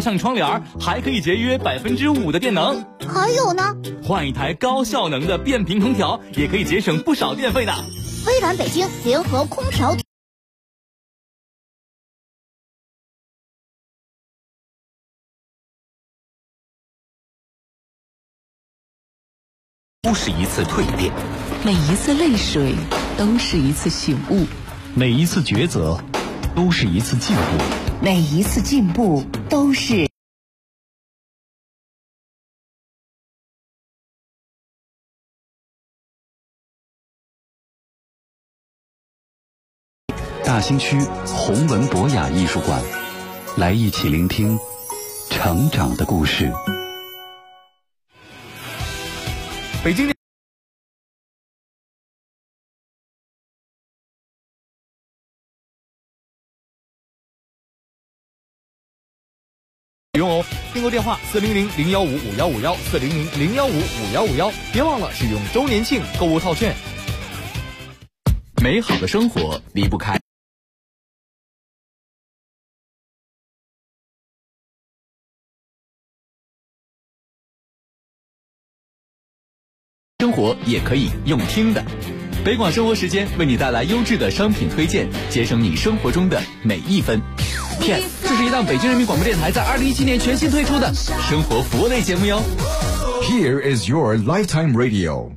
上窗帘，还可以节约5%的电能。 还有呢， 换一台高效能的变频空调，也可以节省不少电费呢。 微软北京联合空调。 都是一次蜕变， 每一次泪水都是一次醒悟， 每一次抉择都是一次进步， 每一次进步都是。 大兴区弘文博雅艺术馆，来一起聆听成长的故事。 北京用哦，订购电话400-015-5151，400-015-5151，别忘了使用周年庆购物套券。 美好的生活离不开生活，也可以用听的。北广生活时间为你带来优质的商品推荐，节省你生活中的每一分。天，这是一档北京人民广播电台在2017年全新推出的生活服务类节目哟。 Here is your lifetime radio.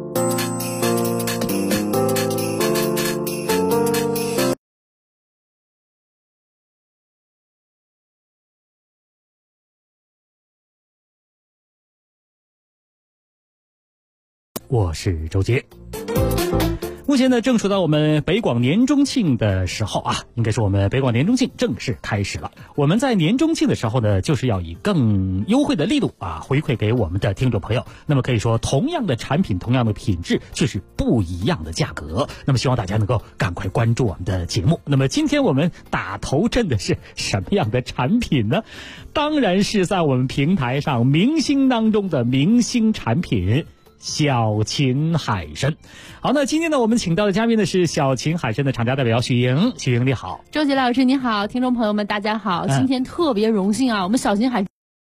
我是周杰。目前呢，正处到我们北广年中庆的时候啊，应该是我们北广年中庆正式开始了。我们在年中庆的时候呢，就是要以更优惠的力度啊，回馈给我们的听众朋友。那么可以说，同样的产品，同样的品质，却是不一样的价格。那么希望大家能够赶快关注我们的节目。那么今天我们打头阵的是什么样的产品呢？当然是在我们平台上明星当中的明星产品。小秦海参。好，那今天呢，我们请到的嘉宾呢是小秦海参的厂家代表许莹。许莹你好。 周杰老师你好，听众朋友们大家好，今天特别荣幸啊，我们小秦海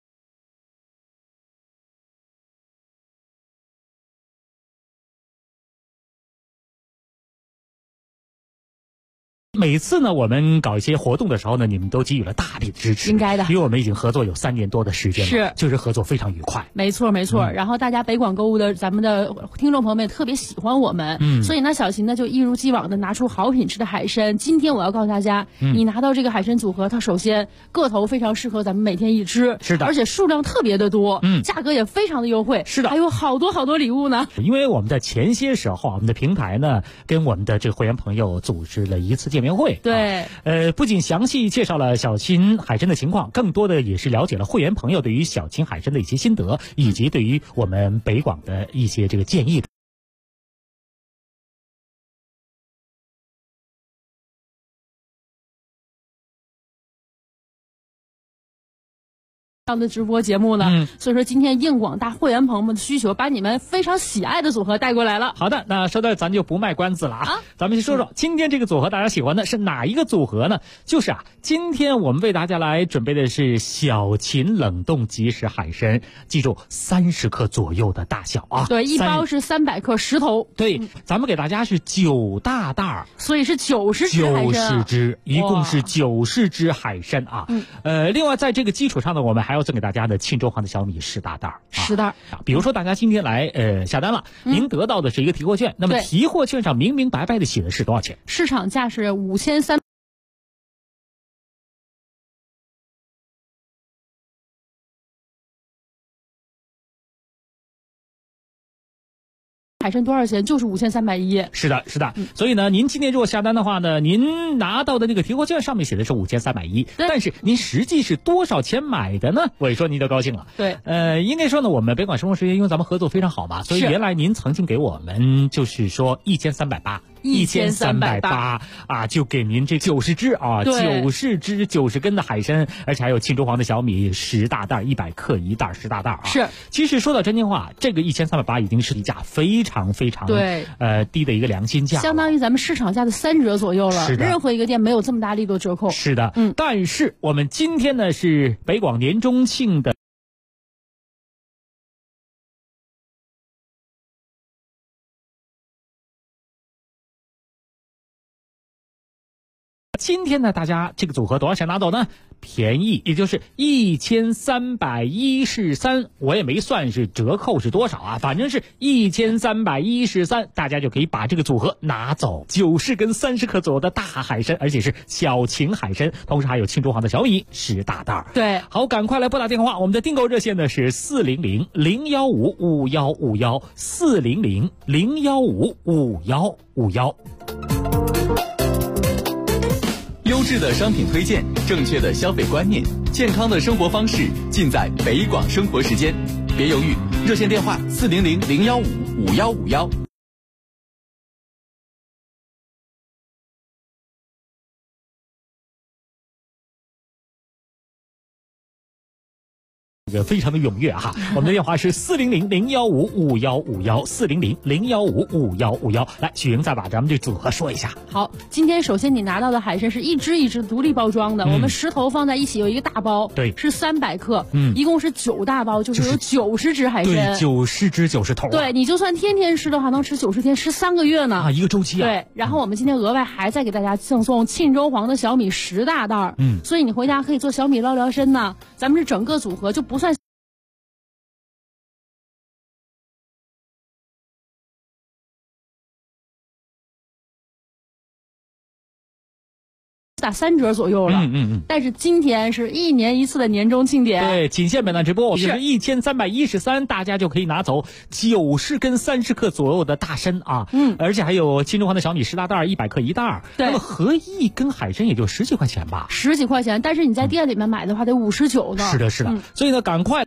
每次呢，我们搞一些活动的时候呢，你们都给予了大力的支持， 应该的， 因为我们已经合作有3年多的时间了， 是， 就是合作非常愉快。 没错没错，然后大家北广购物的咱们的听众朋友们也特别喜欢我们，所以呢，小秦呢就一如既往的拿出好品质的海参。今天我要告诉大家，你拿到这个海参组合，它首先个头非常适合咱们每天一吃， 是的， 而且数量特别的多，价格也非常的优惠， 是的， 还有好多好多礼物呢。 因为我们在前些时候，我们的平台呢跟我们的这个会员朋友组织了一次见面会， 对。 不仅详细介绍了小秦海参的情况，更多的也是了解了会员朋友对于小秦海参的一些心得，以及对于我们北广的一些这个建议。 的直播节目呢，所以说今天应广大会员朋友们的需求，把你们非常喜爱的组合带过来了。 好的，那说到咱就不卖关子了啊，咱们先说说今天这个组合大家喜欢的是哪一个组合呢？就是今天我们为大家来准备的是小秦冷冻即食海参，记住30克左右的大小啊。 对，一包是300克10头。 对，咱们给大家是9大袋， 所以是90只海参。90 只，一共是90只海参啊。另外在这个基础上呢，我们还要赠给大家的庆州行的小米10大袋 ，10袋。 比如说大家今天来下单了，您得到的是一个提货券，那么提货券上明明白白的写的是多少钱？ 市场价是5300。海参多少钱？就是5310。 是的，是的。所以呢，您今天如果下单的话呢，您拿到的那个提货券上面写的是5310，但是您实际是多少钱买的呢？我一说您就高兴了。 对， 应该说呢，我们北广生活时间因为咱们合作非常好嘛，所以原来您曾经给我们就是说1380， 1380啊，就给您这90只啊，90只90根的海参，而且还有庆州黄的小米10大袋，100克一袋10大袋啊。 是， 其实说到真心话，这个1380已经是一价非常非常低的一个良心价， 相当于咱们市场价的3折左右了。 是的， 任何一个店没有这么大力度折扣。 是的，但是我们今天呢是北广年中庆的。今天呢，大家这个组合多少钱拿走呢？便宜，也就是1313，我也没算是折扣是多少啊，反正是1313，大家就可以把这个组合拿走。90根30克左右的大海参，而且是小型海参，同时还有庆州黄的小米10大袋。 对， 好，赶快来拨打电话，我们的订购热线呢是400-015-5151，400-015-5151。 优质的商品推荐，正确的消费观念，健康的生活方式，尽在北广生活时间。别犹豫，热线电话400-015-5151。 这个非常的踊跃哈，我们的电话是400-015-5151，400-015-5151。来，许莹再把咱们这组合说一下。 好，今天首先你拿到的海参是一只一只独立包装的，我们10头放在一起有一个大包， 对， 是300克，一共是9大包，就是有90只海参， 对，90只90头， 对，你就算天天吃的话，能吃90天，吃3个月呢啊，一个周期啊。 对，然后我们今天额外还再给大家赠送庆州黄的小米10大袋，所以你回家可以做小米捞辽参呢。咱们这整个组合就不算。打3折左右了，但是今天是1年1次的年终庆典， 对，仅限本档直播，就是1313，大家就可以拿走90根30克左右的大参啊，而且还有庆州黄的小米10大袋，100克一袋，那么合一根海参也就10几块钱吧 ，10几块钱，但是你在店里面买的话得59呢， 是的，是的，所以呢，赶快。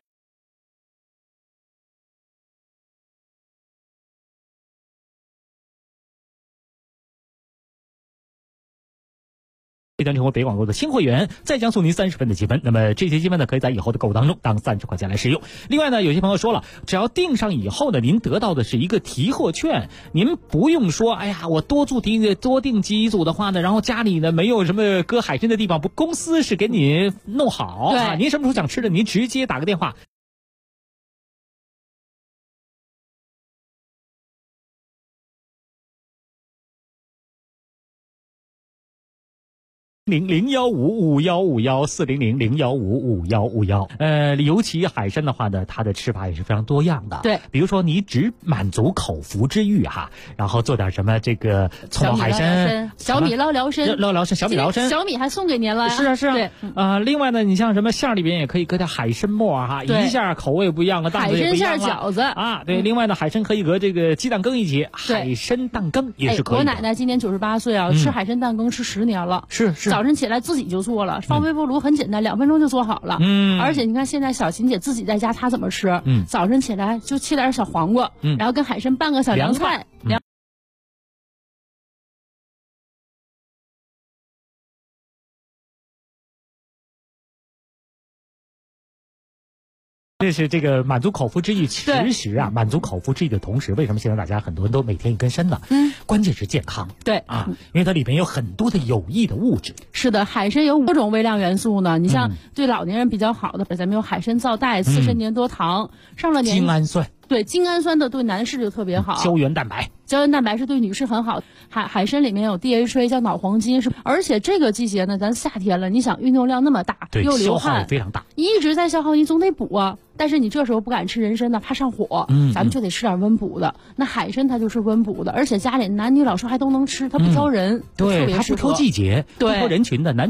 这将成为北广购的新会员，再将送您30分的积分。那么这些积分呢，可以在以后的购物当中当30块钱来使用。另外呢，有些朋友说了，只要订上以后呢，您得到的是一个提货券，您不用说，哎呀，我多订几组的话呢，然后家里呢没有什么搁海参的地方，公司是给你弄好啊。您什么时候想吃的，您直接打个电话。001551551，400-0155151。尤其海参的话呢，它的吃法也是非常多样的。 对， 比如说你只满足口腹之欲哈，然后做点什么这个葱爆海参、 小米捞辽参、 小米捞参， 小米还送给您了。 是啊，是啊。 对， 另外呢，你像什么馅里边也可以搁点海参末哈，一下口味不一样，档次也不一样。 海参馅饺子啊，对。另外呢，海参可以搁这个鸡蛋羹一起，海参蛋羹也是可以的。 我奶奶今年98岁啊，吃海参蛋羹吃10年了。 是。 早晨起来自己就做了，放微波炉很简单，2分钟就做好了。而且你看现在小琴姐自己在家，她怎么吃？早晨起来就切点小黄瓜，然后跟海参拌个小凉菜。 这是这个满足口腹之欲，其实啊，满足口腹之欲的同时，为什么现在大家很多人都每天一根参呢？关键是健康。 对啊，因为它里面有很多的有益的物质。 是的，海参有5种微量元素呢。你像对老年人比较好的，咱们有海参皂苷、刺参粘多糖，上了年精氨酸。 对，精氨酸的对男士就特别好。 胶原蛋白是对女士很好。海参里面有 DHA， 叫脑黄金，而且这个季节呢，咱夏天了，你想运动量那么大，又流汗， 消耗也非常大， 一直在消耗，你总得补啊。但是你这时候不敢吃人参呢，怕上火，咱们就得吃点温补的。那海参它就是温补的，而且家里男女老少还都能吃，它不挑人， 对，它不挑季节，不挑人群的男。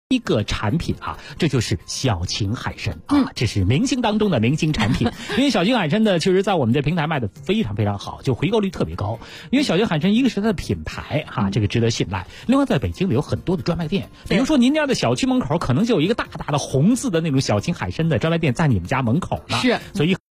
一个产品啊，这就是小秦海参啊，这是明星当中的明星产品。因为小秦海参呢，确实在我们这平台卖的非常非常好，就回购率特别高。因为小秦海参一个是它的品牌哈，这个值得信赖。另外，在北京里有很多的专卖店，比如说您家的小区门口可能就有一个大大的红字的那种小秦海参的专卖店在你们家门口呢。 是， 所以。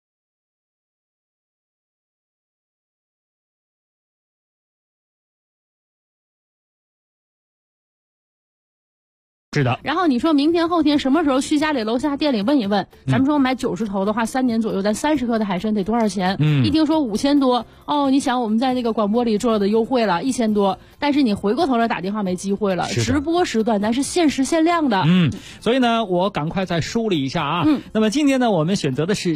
是的， 然后你说明天后天什么时候去家里楼下店里问一问？咱们说买90头的话，3年左右，咱30克的海参得多少钱？一听说5000多，哦，你想我们在那个广播里做的优惠了1000多，但是你回过头来打电话没机会了，直播时段咱是限时限量的。 所以呢，我赶快再梳理一下啊。那么今天呢，我们选择的是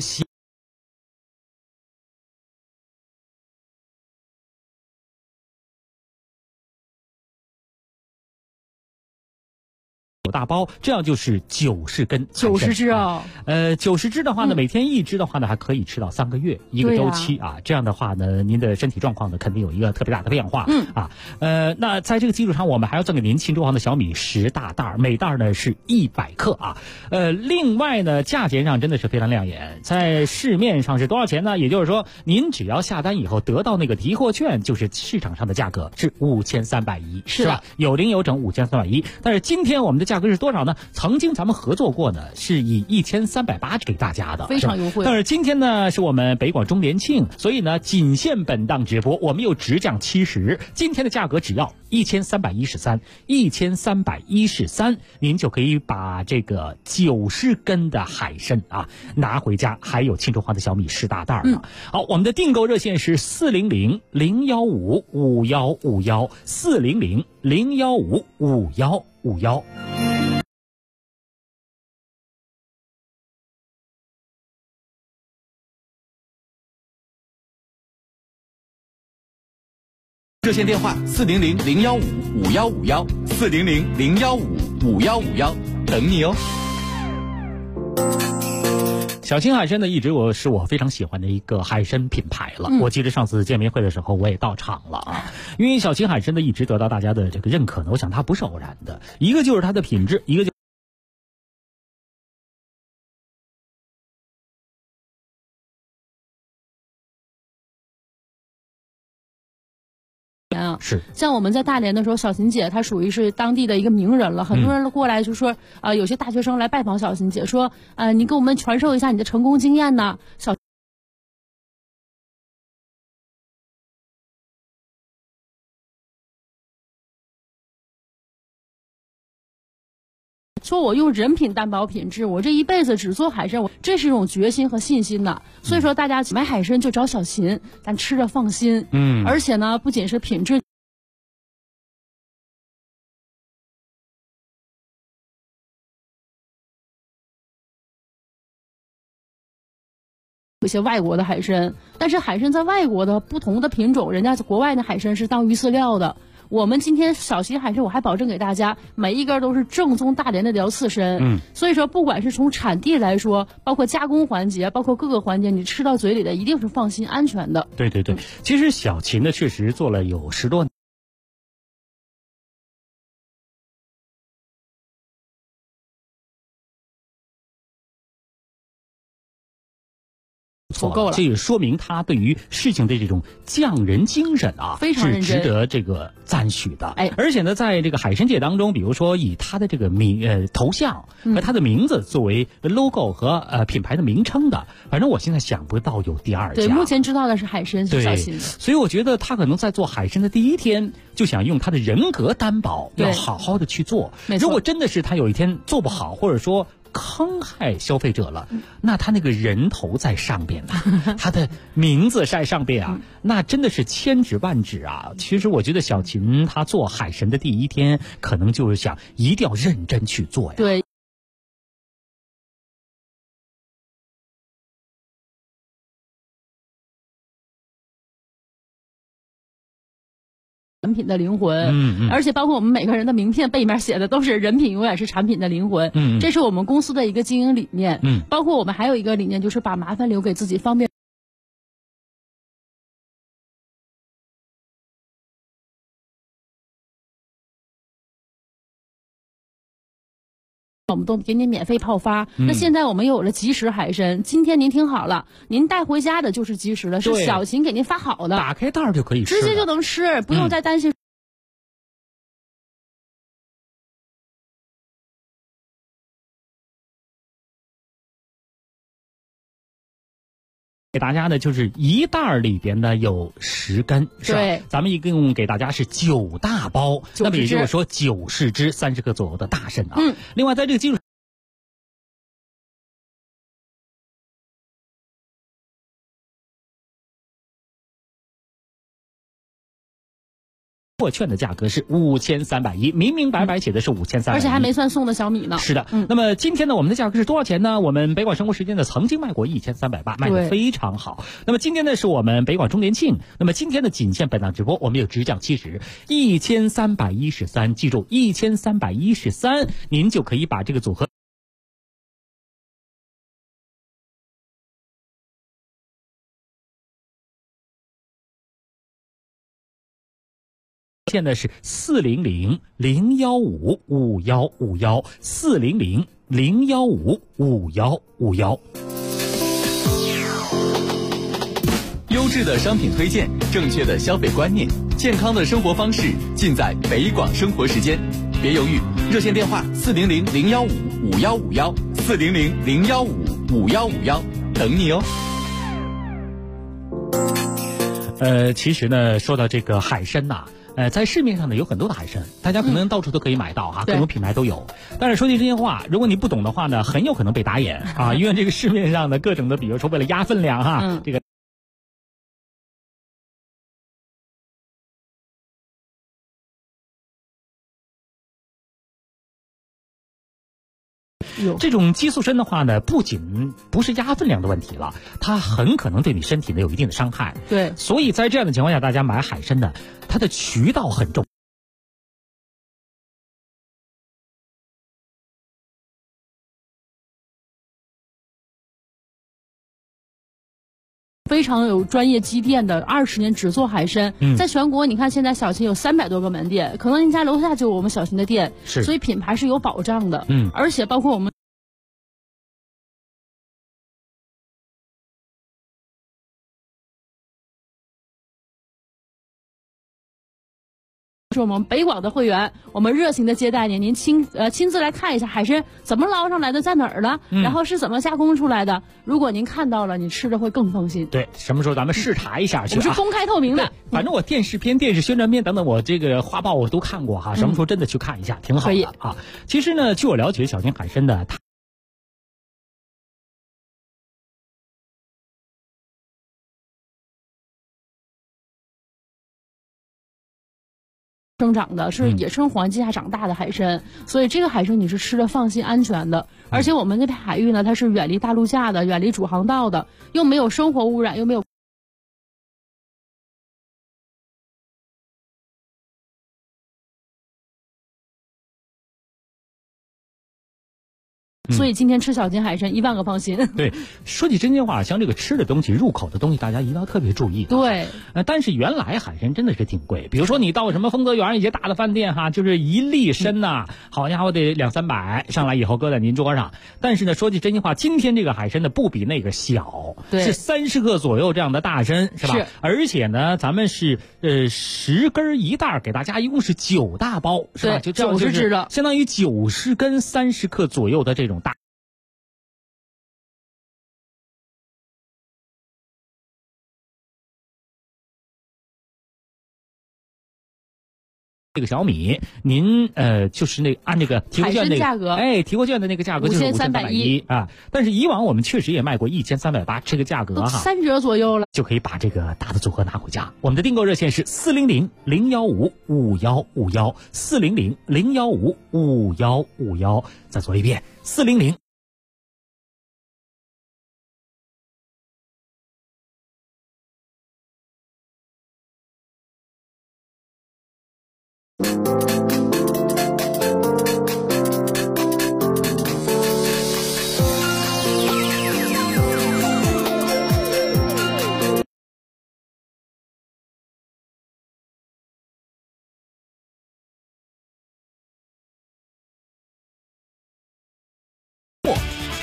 大包，这样就是90根 ，90只哦。 90只的话呢，每天1只的话呢，还可以吃到3个月一个周期啊。这样的话呢，您的身体状况呢，肯定有一个特别大的变化。那在这个基础上，我们还要赠给您秦州黄的小米10大袋，每袋呢是100克啊。另外呢，价钱上真的是非常亮眼，在市面上是多少钱呢？也就是说，您只要下单以后得到那个提货券，就是市场上的价格是5310，是吧？有零有整5310。但是今天我们的价格是多少呢？曾经咱们合作过呢，是以1380给大家的， 非常优惠。 但是今天呢，是我们北广周年庆，所以呢，仅限本档直播，我们又直降70，今天的价格只要1313，您就可以把这个90根的海参啊拿回家，还有秦州黄的小米10大袋呢。好，我们的订购热线是400-015-5151，400-015-5151。 热线电话400-015-5151，400-015-5151，等你哦。 小秦海参呢，一直是我非常喜欢的一个海参品牌了。我记得上次见面会的时候，我也到场了啊。因为小秦海参呢，一直得到大家的这个认可呢，我想它不是偶然的，一个就是它的品质，一个是像我们在大连的时候，小秦姐她属于是当地的一个名人了，很多人过来就说，有些大学生来拜访小秦姐，说，你给我们传授一下你的成功经验呢。说我用人品担保品质，我这一辈子只做海参，这是一种决心和信心呐。所以说大家买海参就找小秦，咱吃着放心。而且呢，不仅是品质。有些外国的海参，但是海参在外国的不同的品种，人家国外的海参是当鱼饲料的。我们今天小秦海参，我还保证给大家每一根都是正宗大连的辽刺参。所以说不管是从产地来说，包括加工环节，包括各个环节，你吃到嘴里的一定是放心安全的。 对，其实小秦呢确实做了有10多年。 足够了， 这也说明他对于事情的这种匠人精神啊， 非常认真， 是值得这个赞许的。 哎， 而且呢，在这个海参界当中，比如说以他的这个头像和他的名字作为 logo 和品牌的名称的，反正我现在想不到有第二家。 对，目前知道的是海参是小秦的， 所以我觉得他可能在做海参的第一天就想用他的人格担保，要好好的去做。如果真的是他有一天做不好，或者说坑害消费者了，那他那个人头在上边啊，他的名字在上边啊，那真的是千指万指啊。其实我觉得小秦他做海参的第一天，可能就是想一定要认真去做呀。 对。产品的灵魂，而且包括我们每个人的名片背面写的都是人品永远是产品的灵魂，这是我们公司的一个经营理念，包括我们还有一个理念就是把麻烦留给自己，方便我们都给您免费泡发。那现在我们有了即食海参，今天您听好了，您带回家的就是即食的，是小琴给您发好的， 打开袋就可以吃， 直接就能吃，不用再担心。 给大家呢，就是一袋里边呢有10根，是吧？ 对， 咱们一共给大家是9大包，那么也就是说90只30克左右的大参啊。另外在这个基础货券的价格是5310，明明白白写的是5310， 而且还没算送的小米呢。 是的，那么今天呢，我们的价格是多少钱呢？我们北广生活时间呢曾经卖过1380，卖得非常好。那么今天呢是我们北广周年庆，那么今天的仅限本档直播，我们有直降70 1313，记住1313，您就可以把这个组合。现在是400-015-5151，400-015-5151。 优质的商品推荐，正确的消费观念，健康的生活方式，尽在北广生活时间。别犹豫，热线电话400-015-5151，400-015-5151，等你哦。 其实呢，说到这个海参呐，在市面上呢有很多的海参，大家可能到处都可以买到哈，各种品牌都有。但是说句真心话，如果你不懂的话呢，很有可能被打眼啊，因为这个市面上的各种的，比如说为了压分量哈，这个。这种激素参的话呢，不仅不是压分量的问题了，它很可能对你身体呢有一定的伤害。 对， 所以在这样的情况下，大家买海参呢，它的渠道很重要。 非常有专业积淀的，20年只做海参，在全国你看现在小琴有300多个门店，可能您家楼下就有我们小琴的店，所以品牌是有保障的。而且包括我们是我们北广的会员，我们热情的接待您，您亲自来看一下海参怎么捞上来的，在哪儿了，然后是怎么加工出来的。如果您看到了，你吃的会更放心。 对，什么时候咱们视察一下去？ 我们是公开透明的。 反正我电视片、电视宣传片等等，我这个画报我都看过哈。什么时候真的去看一下，挺好的啊。其实呢，据我了解，小金海参的它。 生长的是野生环境下长大的海参，所以这个海参你是吃的放心安全的。而且我们那片海域呢，它是远离大陆架的，远离主航道的，又没有生活污染，又没有。所以今天吃小金海参10000个放心。 对，说起真心话，像这个吃的东西、入口的东西，大家一定要特别注意。 对， 但是原来海参真的是挺贵，比如说你到什么丰泽园一些大的饭店哈，就是1粒参呐，好家伙得200-300，上来以后搁在您桌上。但是呢，说句真心话，今天这个海参呢不比那个小，是30克左右这样的大参，是吧？是。而且呢，咱们是10根1袋，给大家一共是9大包，是吧？就 90只的， 相当于90根30克左右的这种大。这个小米，您就是按这个提货券价格， 提货券的那个价格就是5310啊。但是以往我们确实也卖过1380，这个价格哈 3折左右了， 就可以把这个大的组合拿回家。我们的订购热线是400-015-5151，400-015-5151。再说一遍，400。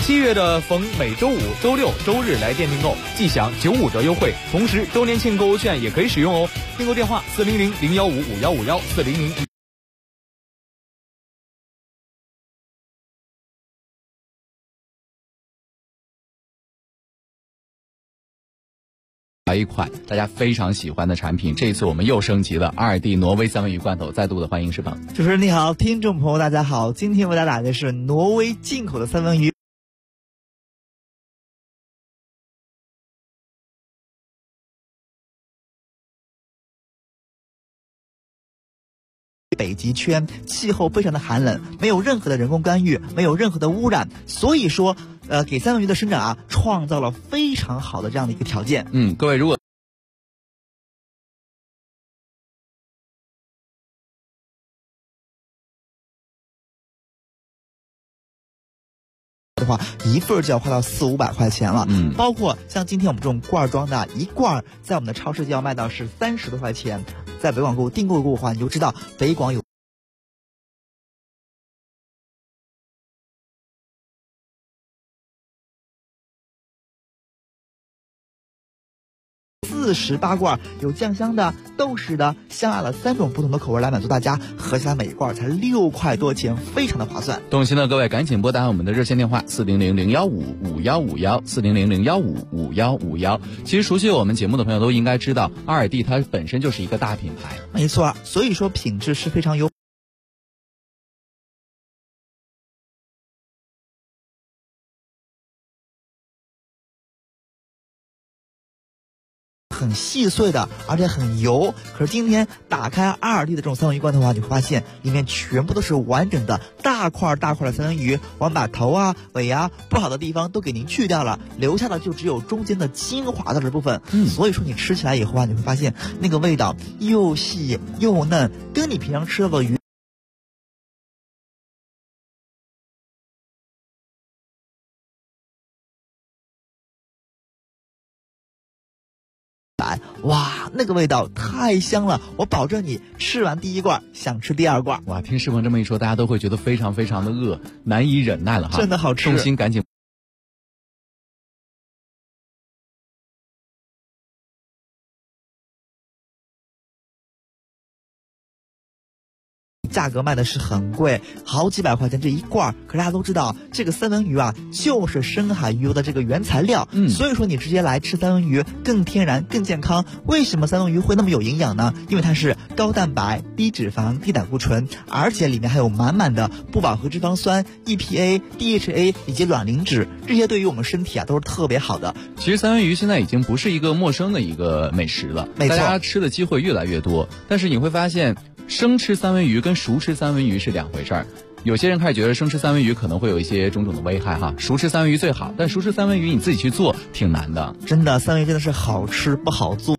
7月的逢每周五、周六、周日来店订购，即享95折优惠，同时周年庆购物券也可以使用哦。订购电话400-015-5151 400。 一款大家非常喜欢的产品，这一次我们又升级了2D 挪威三文鱼罐头，再度的欢迎石鹏。 主持人你好，听众朋友大家好，今天为大家带来的是挪威进口的三文鱼。北极圈气候非常的寒冷，没有任何的人工干预，没有任何的污染，所以说给三文鱼的生长创造了非常好的这样的一个条件。 各位如果的话，一份就要花到400-500块钱了。包括像今天我们这种罐装的，一罐在我们的超市就要卖到是30多块钱。在北广购订购的话，你就知道北广有48罐，有酱香的、豆豉的、香辣的3种不同的口味来满足大家，合起来每一罐才6块多钱，非常的划算。 动心的各位赶紧拨打我们的热线电话400-015-5151 400-015-5151。其实熟悉我们节目的朋友都应该知道，2D它本身就是一个大品牌， 没错，所以说品质是非常优。很细碎的，而且很油。可是今天打开2D的这种三文鱼罐头你会发现里面全部都是完整的大块大块的三文鱼，我们把头尾不好的地方都给您去掉了，留下的就只有中间的精华的这部分。所以说你吃起来以后你会发现那个味道又细又嫩，跟你平常吃到的鱼哇，那个味道太香了，我保证你吃完第1罐想吃第2罐。 哇，听石鹏这么一说，大家都会觉得非常非常的饿，难以忍耐了哈。 真的好吃， 动心赶紧。 价格卖的是很贵，好几百块钱这一罐。可大家都知道，这个三文鱼就是深海鱼油的这个原材料。所以说你直接来吃三文鱼更天然更健康。为什么三文鱼会那么有营养呢？因为它是高蛋白、低脂肪、低胆固醇，而且里面还有满满的不饱和脂肪酸、EPA、DHA 以及卵磷脂，这些对于我们身体都是特别好的。 其实三文鱼现在已经不是一个陌生的一个美食了， 没错， 大家吃的机会越来越多。但是你会发现，生吃三文鱼跟熟吃三文鱼是两回事儿。有些人开始觉得生吃三文鱼可能会有一些种种的危害哈，熟吃三文鱼最好，但熟吃三文鱼你自己去做挺难的。 真的，三文鱼真的是好吃不好做。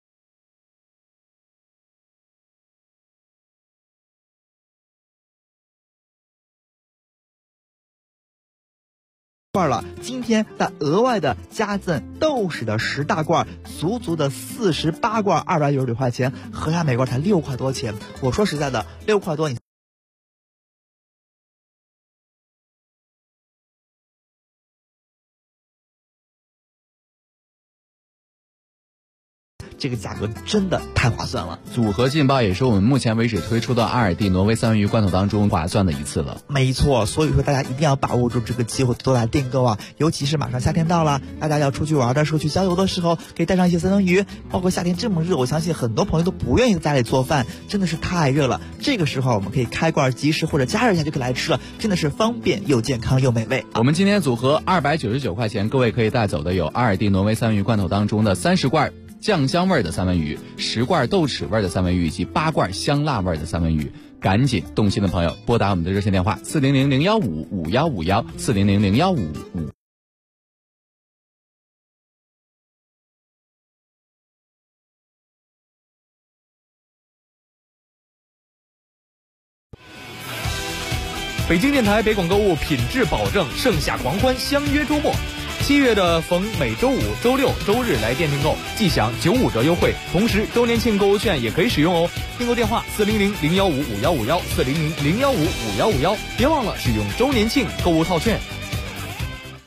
罐了，今天再额外的加赠豆豉的10大罐，足足的48罐，296块钱，合下每罐才6块多钱。我说实在的，6块多你。这个价格真的太划算了。 组合劲爆也是我们目前为止推出的2D 挪威三文鱼罐头当中划算的一次了。 没错，所以说大家一定要把握住这个机会，多来订购啊！尤其是马上夏天到了，大家要出去玩的时候，去郊游的时候，可以带上一些三文鱼。包括夏天这么热，我相信很多朋友都不愿意在家里做饭，真的是太热了。这个时候我们可以开罐即食或者加热一下就可以来吃了，真的是方便又健康又美味。 我们今天组合299块钱，各位可以带走的有2D 挪威三文鱼罐头当中的30罐酱香味的三文鱼，10罐豆豉味的三文鱼，以及8罐香辣味的三文鱼。赶紧动心的朋友拨打我们的热线电话400-015-5151 400-015-5151。 北京电台北广购物品质保证，盛夏狂欢，相约周末。7月的逢每周五、周六、周日来店订购，即享95折优惠，同时周年庆购物券也可以使用哦。订购电话400-015-5151 400-015-5151，别忘了使用周年庆购物套券。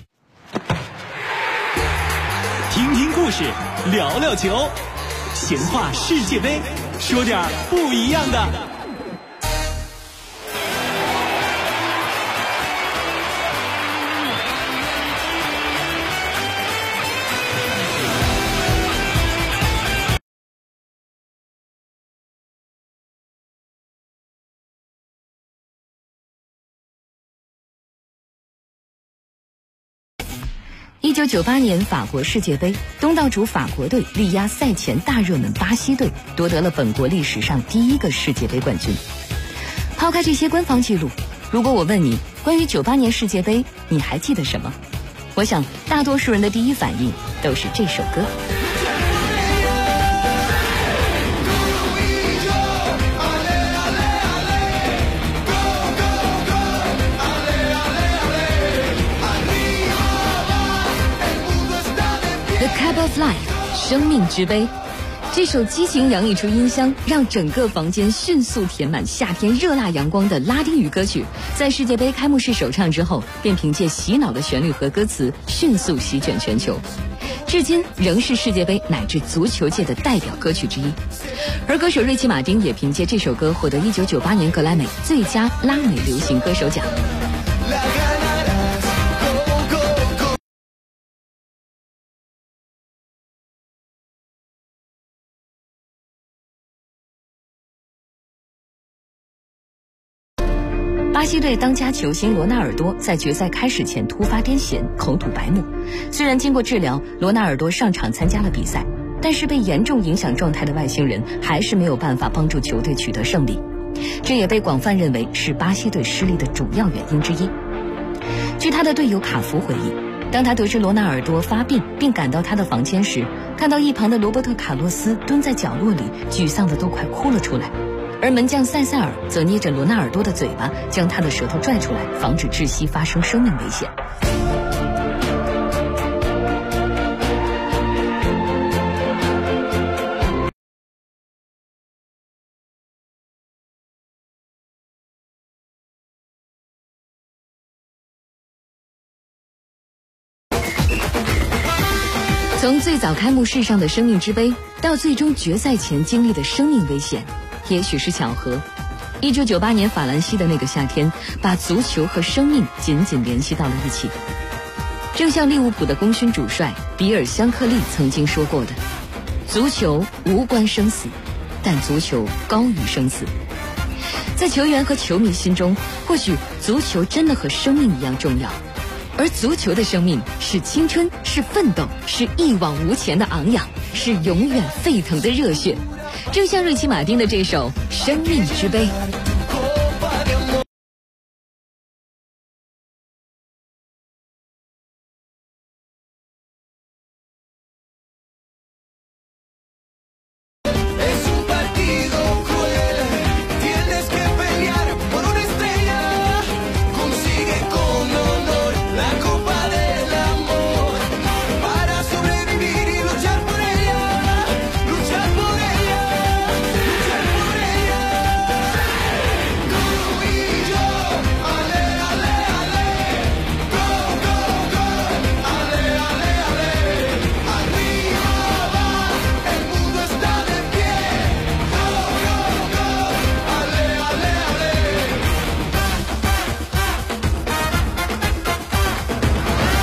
故事，聊聊球，闲话世界杯，说点不一样的。 1998年法国世界杯，东道主法国队力压赛前大热门巴西队，夺得了本国历史上第一个世界杯冠军。抛开这些官方记录，如果我问你关于98年世界杯你还记得什么，我想大多数人的第一反应都是这首歌。The Cup of Life， 生命之杯。这首激情洋溢出音箱，让整个房间迅速填满夏天热辣阳光的拉丁语歌曲，在世界杯开幕式首唱之后，便凭借洗脑的旋律和歌词迅速席卷全球，至今仍是世界杯乃至足球界的代表歌曲之一。而歌手瑞奇·马丁也凭借这首歌获得1998年格莱美最佳拉美流行歌手奖。巴西队当家球星罗纳尔多在决赛开始前突发癫痫，口吐白沫。虽然经过治疗，罗纳尔多上场参加了比赛，但是被严重影响状态的外星人还是没有办法帮助球队取得胜利。这也被广泛认为是巴西队失利的主要原因之一。据他的队友卡福回忆，当他得知罗纳尔多发病并赶到他的房间时，看到一旁的罗伯特·卡洛斯蹲在角落里，沮丧的都快哭了出来。而门将塞塞尔则捏着罗纳尔多的嘴巴，将他的舌头拽出来，防止窒息发生生命危险。从最早开幕式上的生命之杯，到最终决赛前经历的生命危险，也许是巧合。1998年法兰西的那个夏天，把足球和生命紧紧联系到了一起。正像利物浦的功勋主帅比尔·香克利曾经说过的，足球无关生死，但足球高于生死。在球员和球迷心中，或许足球真的和生命一样重要，而足球的生命是青春，是奋斗，是一往无前的昂扬，是永远沸腾的热血。正像瑞奇·马丁的这首《生命之杯》。